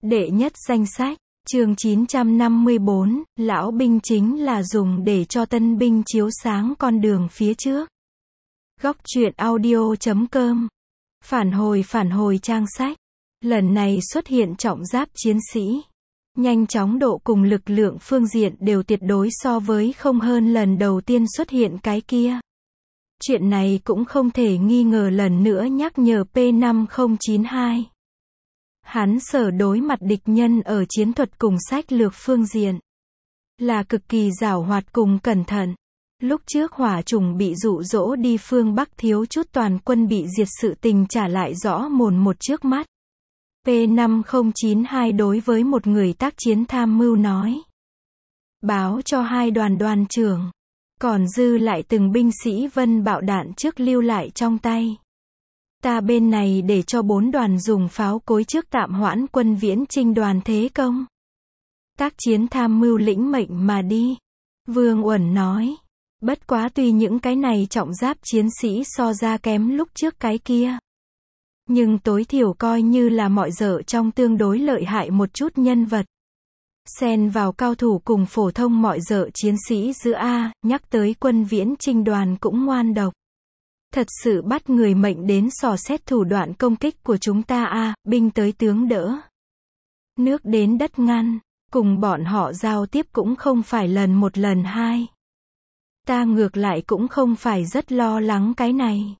Đệ nhất danh sách, chương 954, lão binh chính là dùng để cho tân binh chiếu sáng con đường phía trước. Góc truyện audio.com. Phản hồi trang sách. Lần này xuất hiện trọng giáp chiến sĩ. Nhanh chóng độ cùng lực lượng phương diện đều tuyệt đối so với không hơn lần đầu tiên xuất hiện cái kia. Chuyện này cũng không thể nghi ngờ lần nữa nhắc nhở P5092. Hắn sở đối mặt địch nhân ở chiến thuật cùng sách lược phương diện là cực kỳ giảo hoạt cùng cẩn thận. Lúc trước hỏa trùng bị dụ dỗ đi phương Bắc thiếu chút toàn quân bị diệt sự tình trả lại rõ mồn một trước mắt. P5092 đối với một người tác chiến tham mưu nói. Báo cho hai đoàn trưởng. Còn dư lại từng binh sĩ vân bạo đạn trước lưu lại trong tay. Ta bên này để cho 4 đoàn dùng pháo cối trước tạm hoãn quân viễn chinh đoàn thế công. Tác chiến tham mưu lĩnh mệnh mà đi. Vương Uẩn nói. Bất quá tuy những cái này trọng giáp chiến sĩ so ra kém lúc trước cái kia. Nhưng tối thiểu coi như là mọi dở trong tương đối lợi hại một chút nhân vật. Xen vào cao thủ cùng phổ thông mọi dở chiến sĩ giữa A, nhắc tới quân viễn chinh đoàn cũng ngoan độc. Thật sự bắt người mệnh đến dò xét thủ đoạn công kích của chúng ta A, binh tới tướng đỡ. Nước đến đất ngăn, cùng bọn họ giao tiếp cũng không phải lần một lần hai. Ta ngược lại cũng không phải rất lo lắng cái này.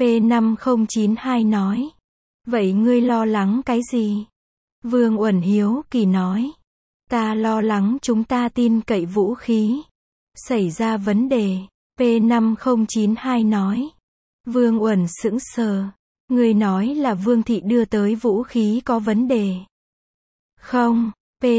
P5092 nói. Vậy ngươi lo lắng cái gì? Vương Uẩn hiếu kỳ nói. Ta lo lắng chúng ta tin cậy vũ khí. Xảy ra vấn đề. P5092 nói. Vương Uẩn sững sờ. Ngươi nói là Vương Thị đưa tới vũ khí có vấn đề. Không,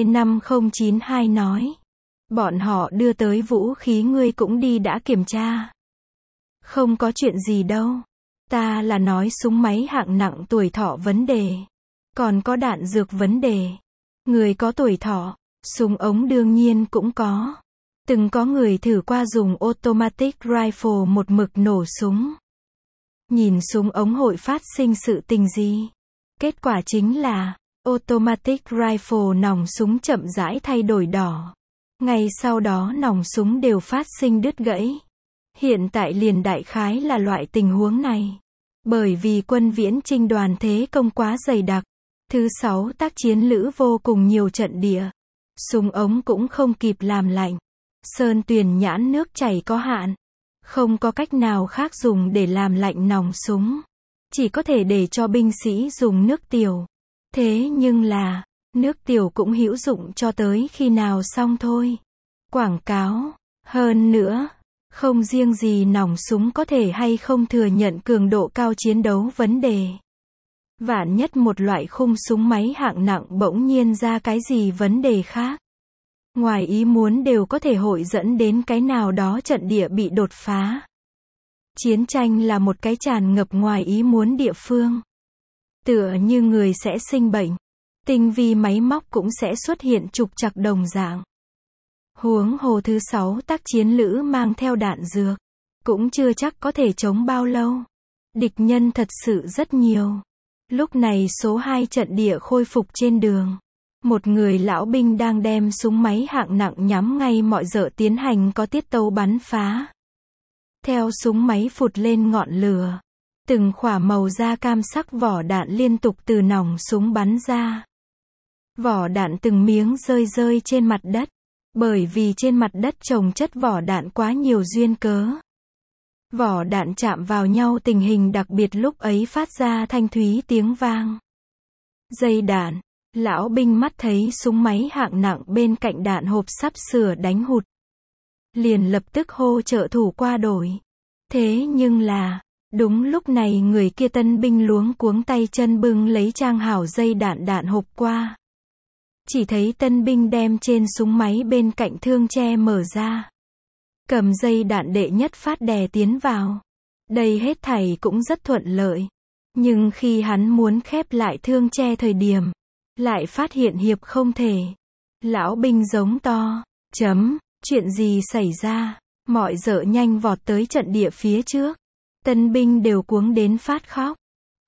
P5092 nói. Bọn họ đưa tới vũ khí ngươi cũng đi đã kiểm tra. Không có chuyện gì đâu. Ta là nói súng máy hạng nặng tuổi thọ vấn đề. Còn có đạn dược vấn đề. Người có tuổi thọ, súng ống đương nhiên cũng có. Từng có người thử qua dùng automatic rifle một mực nổ súng. Nhìn súng ống hội phát sinh sự tình gì? Kết quả chính là, automatic rifle nòng súng chậm rãi thay đổi đỏ. Ngay sau đó nòng súng đều phát sinh đứt gãy. Hiện tại liền đại khái là loại tình huống này. Bởi vì quân viễn chinh đoàn thế công quá dày đặc. Thứ 6 tác chiến lữ vô cùng nhiều trận địa. Súng ống cũng không kịp làm lạnh. Sơn tuyền nhãn nước chảy có hạn. Không có cách nào khác dùng để làm lạnh nòng súng. Chỉ có thể để cho binh sĩ dùng nước tiểu. Thế nhưng là, nước tiểu cũng hữu dụng cho tới khi nào xong thôi. Quảng cáo. Hơn nữa, không riêng gì nòng súng có thể hay không thừa nhận cường độ cao chiến đấu vấn đề. Vạn nhất một loại khung súng máy hạng nặng bỗng nhiên ra cái gì vấn đề khác. Ngoài ý muốn đều có thể hội dẫn đến cái nào đó trận địa bị đột phá. Chiến tranh là một cái tràn ngập ngoài ý muốn địa phương. Tựa như người sẽ sinh bệnh. Tinh vi máy móc cũng sẽ xuất hiện trục trặc đồng dạng. Huống hồ thứ 6 tác chiến lữ mang theo đạn dược. Cũng chưa chắc có thể chống bao lâu. Địch nhân thật sự rất nhiều. Lúc này số 2 trận địa khôi phục trên đường. Một người lão binh đang đem súng máy hạng nặng nhắm ngay mọi dở tiến hành có tiết tấu bắn phá. Theo súng máy phụt lên ngọn lửa. Từng khỏa màu da cam sắc vỏ đạn liên tục từ nòng súng bắn ra. Vỏ đạn từng miếng rơi trên mặt đất. Bởi vì trên mặt đất chồng chất vỏ đạn quá nhiều duyên cớ. Vỏ đạn chạm vào nhau tình hình đặc biệt lúc ấy phát ra thanh thúy tiếng vang. Dây đạn. Lão binh mắt thấy súng máy hạng nặng bên cạnh đạn hộp sắp sửa đánh hụt. Liền lập tức hô trợ thủ qua đổi. Thế nhưng là, đúng lúc này người kia tân binh luống cuống tay chân bưng lấy trang hảo dây đạn hộp qua. Chỉ thấy tân binh đem trên súng máy bên cạnh thương che mở ra. Cầm dây đạn đệ nhất phát đè tiến vào. Đây hết thảy cũng rất thuận lợi. Nhưng khi hắn muốn khép lại thương che thời điểm, lại phát hiện hiệp không thể. Lão binh giống to. Chuyện gì xảy ra? Mọi dở nhanh vọt tới trận địa phía trước. Tân binh đều cuống đến phát khóc.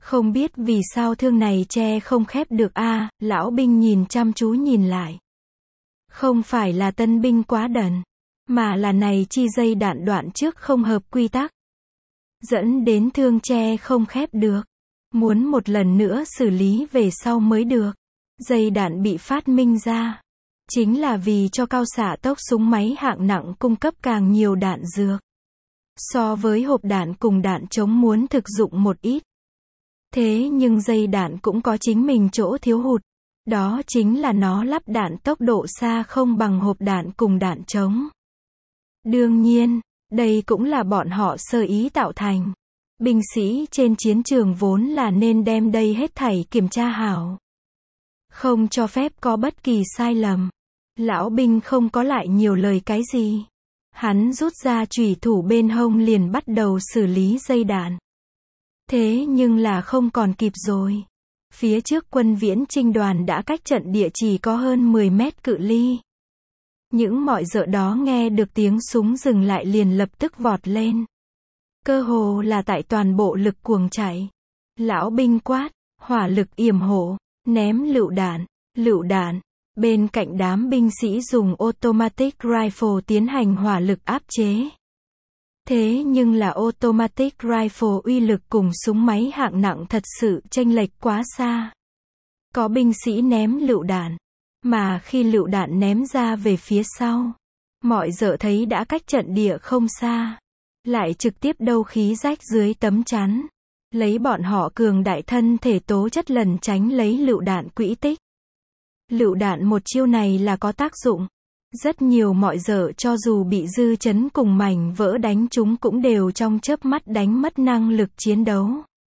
Không biết vì sao thương này tre không khép được a, lão binh nhìn chăm chú nhìn lại. Không phải là tân binh quá đần, mà là này chi dây đạn đoạn trước không hợp quy tắc. Dẫn đến thương tre không khép được. Muốn một lần nữa xử lý về sau mới được. Dây đạn bị phát minh ra. Chính là vì cho cao xạ tốc súng máy hạng nặng cung cấp càng nhiều đạn dược. So với hộp đạn cùng đạn chống muốn thực dụng một ít. Thế nhưng dây đạn cũng có chính mình chỗ thiếu hụt. Đó chính là nó lắp đạn tốc độ xa không bằng hộp đạn cùng đạn chống. Đương nhiên, đây cũng là bọn họ sơ ý tạo thành. Binh sĩ trên chiến trường vốn là nên đem đây hết thảy kiểm tra hảo. Không cho phép có bất kỳ sai lầm. Lão binh không có lại nhiều lời cái gì. Hắn rút ra chủy thủ bên hông liền bắt đầu xử lý dây đạn. Thế nhưng là không còn kịp rồi. Phía trước quân viễn trinh đoàn đã cách trận địa chỉ có hơn 10 mét cự ly. Những mọi dợ đó nghe được tiếng súng dừng lại liền lập tức vọt lên. Cơ hồ là tại toàn bộ lực cuồng chạy. Lão binh quát, hỏa lực yểm hộ, ném lựu đạn. Bên cạnh đám binh sĩ dùng automatic rifle tiến hành hỏa lực áp chế. Thế nhưng là automatic rifle uy lực cùng súng máy hạng nặng thật sự chênh lệch quá xa. Có binh sĩ ném lựu đạn, mà khi lựu đạn ném ra về phía sau, mọi dợ thấy đã cách trận địa không xa, lại trực tiếp đâu khí rách dưới tấm chắn, lấy bọn họ cường đại thân thể tố chất lần tránh lấy lựu đạn quỹ tích. Lựu đạn một chiêu này là có tác dụng. Rất nhiều mọi dợ cho dù bị dư chấn cùng mảnh vỡ đánh chúng cũng đều trong chớp mắt đánh mất năng lực chiến đấu.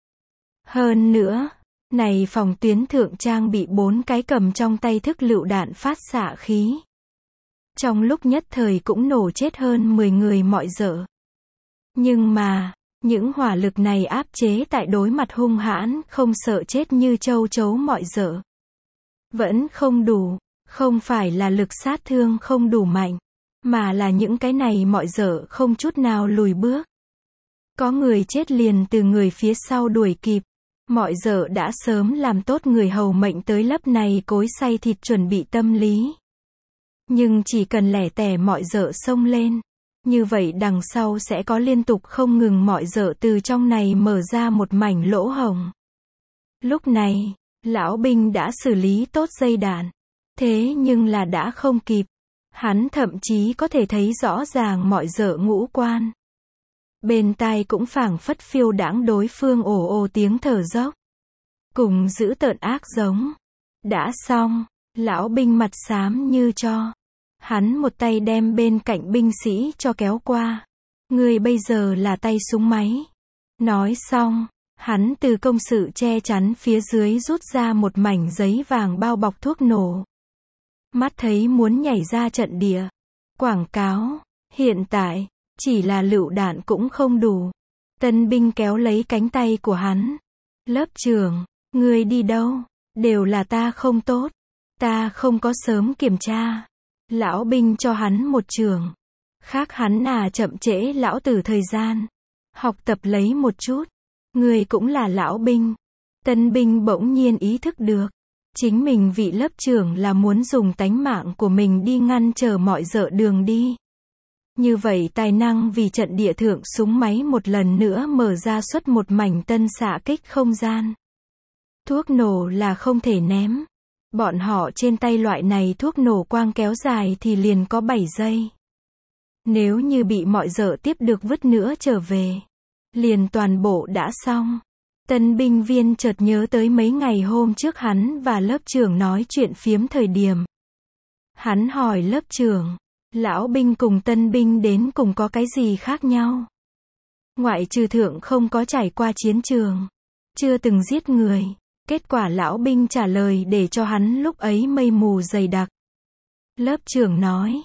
Hơn nữa, này phòng tuyến thượng trang bị 4 cái cầm trong tay thức lựu đạn phát xạ khí. Trong lúc nhất thời cũng nổ chết hơn 10 người mọi dợ. Nhưng mà, những hỏa lực này áp chế tại đối mặt hung hãn, không sợ chết như châu chấu mọi dợ. Vẫn không đủ. Không phải là lực sát thương không đủ mạnh, mà là những cái này mọi dợ không chút nào lùi bước. Có người chết liền từ người phía sau đuổi kịp. Mọi dợ đã sớm làm tốt người hầu mệnh tới lớp này cối xay thịt chuẩn bị tâm lý. Nhưng chỉ cần lẻ tẻ mọi dợ xông lên. Như vậy đằng sau sẽ có liên tục không ngừng mọi dợ từ trong này mở ra một mảnh lỗ hổng. Lúc này, lão binh đã xử lý tốt dây đạn. Thế nhưng là đã không kịp. Hắn thậm chí có thể thấy rõ ràng mọi dợ ngũ quan. Bên tai cũng phảng phất phiêu đãng đối phương ồ ồ tiếng thở dốc. Cùng dữ tợn ác giống. Đã xong, lão binh mặt xám như tro. Hắn một tay đem bên cạnh binh sĩ cho kéo qua. Người bây giờ là tay súng máy. Nói xong, hắn từ công sự che chắn phía dưới rút ra một mảnh giấy vàng bao bọc thuốc nổ. Mắt thấy muốn nhảy ra trận địa. Quảng cáo, hiện tại, chỉ là lựu đạn cũng không đủ. Tân binh kéo lấy cánh tay của hắn. Lớp trưởng, ngươi đi đâu? Đều là ta không tốt. Ta không có sớm kiểm tra. Lão binh cho hắn một trường. Khác hắn chậm trễ lão tử thời gian. Học tập lấy một chút. Ngươi cũng là lão binh. Tân binh bỗng nhiên ý thức được. Chính mình vị lớp trưởng là muốn dùng tánh mạng của mình đi ngăn trở mọi dợ đường đi. Như vậy tài năng vì trận địa thượng súng máy một lần nữa mở ra suốt một mảnh tân xạ kích không gian. Thuốc nổ là không thể ném. Bọn họ trên tay loại này thuốc nổ quang kéo dài thì liền có 7 giây. Nếu như bị mọi dợ tiếp được vứt nữa trở về, liền toàn bộ đã xong. Tân binh viên chợt nhớ tới mấy ngày hôm trước hắn và lớp trưởng nói chuyện phiếm thời điểm. Hắn hỏi lớp trưởng, lão binh cùng tân binh đến cùng có cái gì khác nhau? Ngoại trừ thượng không có trải qua chiến trường, chưa từng giết người. Kết quả lão binh trả lời để cho hắn lúc ấy mây mù dày đặc. Lớp trưởng nói,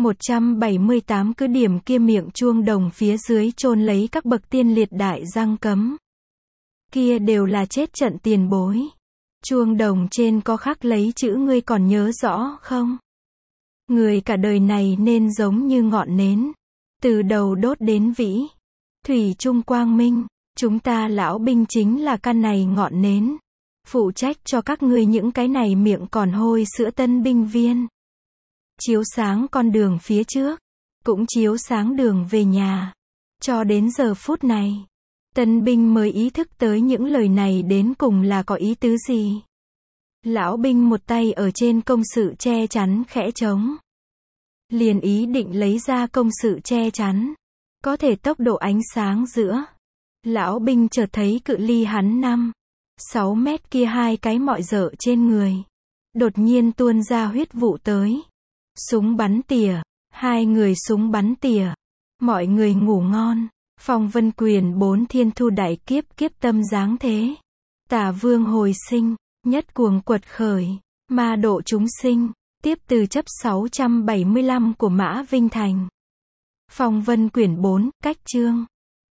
178 cứ điểm kia miệng chuông đồng phía dưới chôn lấy các bậc tiên liệt đại giang cấm. Kia đều là chết trận tiền bối. Chuông đồng trên có khắc lấy chữ ngươi còn nhớ rõ không? Người cả đời này nên giống như ngọn nến. Từ đầu đốt đến vĩ. Thủy chung quang minh. Chúng ta lão binh chính là căn này ngọn nến. Phụ trách cho các ngươi những cái này miệng còn hôi sữa tân binh viên. Chiếu sáng con đường phía trước. Cũng chiếu sáng đường về nhà. Cho đến giờ phút này. Tân binh mới ý thức tới những lời này đến cùng là có ý tứ gì. Lão binh một tay ở trên công sự che chắn khẽ trống. Liền ý định lấy ra công sự che chắn. Có thể tốc độ ánh sáng giữa. Lão binh chợt thấy cự ly hắn 5-6 mét kia hai cái mọi dợ trên người. Đột nhiên tuôn ra huyết vụ tới. Súng bắn tỉa. Hai người súng bắn tỉa. Mọi người ngủ ngon. Phong vân quyền 4 thiên thu đại kiếp kiếp tâm giáng thế. Tả vương hồi sinh. Nhất cuồng quật khởi. Ma độ chúng sinh. Tiếp từ chấp 675 của Mã Vinh Thành. Phong vân quyển 4, cách chương.